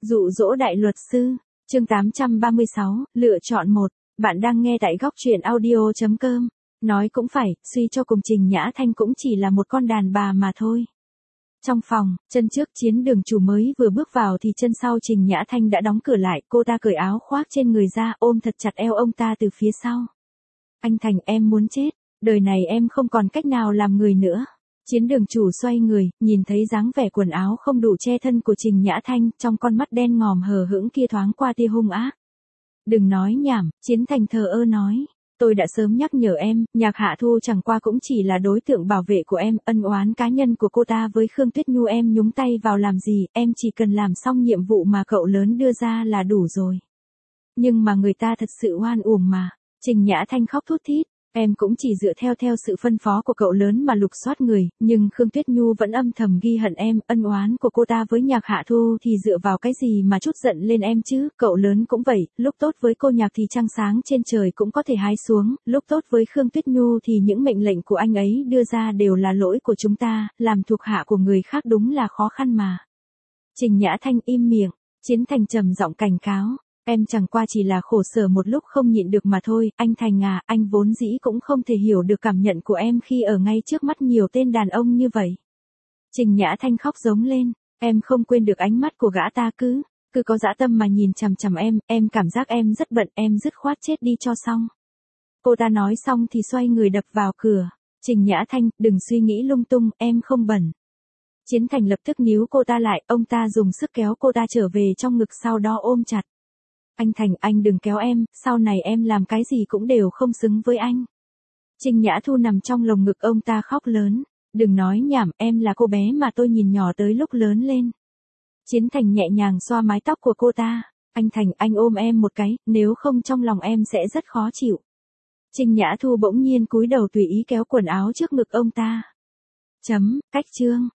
Dụ dỗ đại luật sư, chương 836, lựa chọn một. Bạn đang nghe tại góc truyện audio.com. Nói cũng phải, suy cho cùng Trình Nhã Thanh cũng chỉ là một con đàn bà mà thôi. Trong phòng, chân trước Chiến Đường chủ mới vừa bước vào thì chân sau Trình Nhã Thanh đã đóng cửa lại, cô ta cởi áo khoác trên người ra, ôm thật chặt eo ông ta từ phía sau. Anh Thành, em muốn chết, đời này em không còn cách nào làm người nữa. Chiến Đường chủ xoay người, nhìn thấy dáng vẻ quần áo không đủ che thân của Trình Nhã Thanh, trong con mắt đen ngòm hờ hững kia thoáng qua tia hung ác. Đừng nói nhảm, Chiến Thành thờ ơ nói. Tôi đã sớm nhắc nhở em, Nhạc Hạ Thu chẳng qua cũng chỉ là đối tượng bảo vệ của em, ân oán cá nhân của cô ta với Khương Tuyết Nhu em nhúng tay vào làm gì, em chỉ cần làm xong nhiệm vụ mà cậu lớn đưa ra là đủ rồi. Nhưng mà người ta thật sự oan uổng mà. Trình Nhã Thanh khóc thút thít. Em cũng chỉ dựa theo sự phân phó của cậu lớn mà lục soát người, nhưng Khương Tuyết Nhu vẫn âm thầm ghi hận em, ân oán của cô ta với Nhạc Hạ Thu thì dựa vào cái gì mà trút giận lên em chứ, cậu lớn cũng vậy, lúc tốt với cô Nhạc thì trăng sáng trên trời cũng có thể hái xuống, lúc tốt với Khương Tuyết Nhu thì những mệnh lệnh của anh ấy đưa ra đều là lỗi của chúng ta, làm thuộc hạ của người khác đúng là khó khăn mà. Trình Nhã Thanh im miệng, Chiến Thành trầm giọng cảnh cáo. Em chẳng qua chỉ là khổ sở một lúc không nhịn được mà thôi, anh Thành à, anh vốn dĩ cũng không thể hiểu được cảm nhận của em khi ở ngay trước mắt nhiều tên đàn ông như vậy. Trình Nhã Thanh khóc giống lên, em không quên được ánh mắt của gã ta cứ có dã tâm mà nhìn chằm chằm em cảm giác em rất bận, em dứt khoát chết đi cho xong. Cô ta nói xong thì xoay người đập vào cửa, Trình Nhã Thanh, đừng suy nghĩ lung tung, em không bận. Chiến Thành lập tức níu cô ta lại, ông ta dùng sức kéo cô ta trở về trong ngực sau đó ôm chặt. Anh Thành, anh đừng kéo em, sau này em làm cái gì cũng đều không xứng với anh. Trình Nhã Thu nằm trong lồng ngực ông ta khóc lớn. Đừng nói nhảm, em là cô bé mà tôi nhìn nhỏ tới lúc lớn lên. Chiến Thành nhẹ nhàng xoa mái tóc của cô ta. Anh Thành, anh ôm em một cái, nếu không trong lòng em sẽ rất khó chịu. Trình Nhã Thu bỗng nhiên cúi đầu tùy ý kéo quần áo trước ngực ông ta. Cách chương.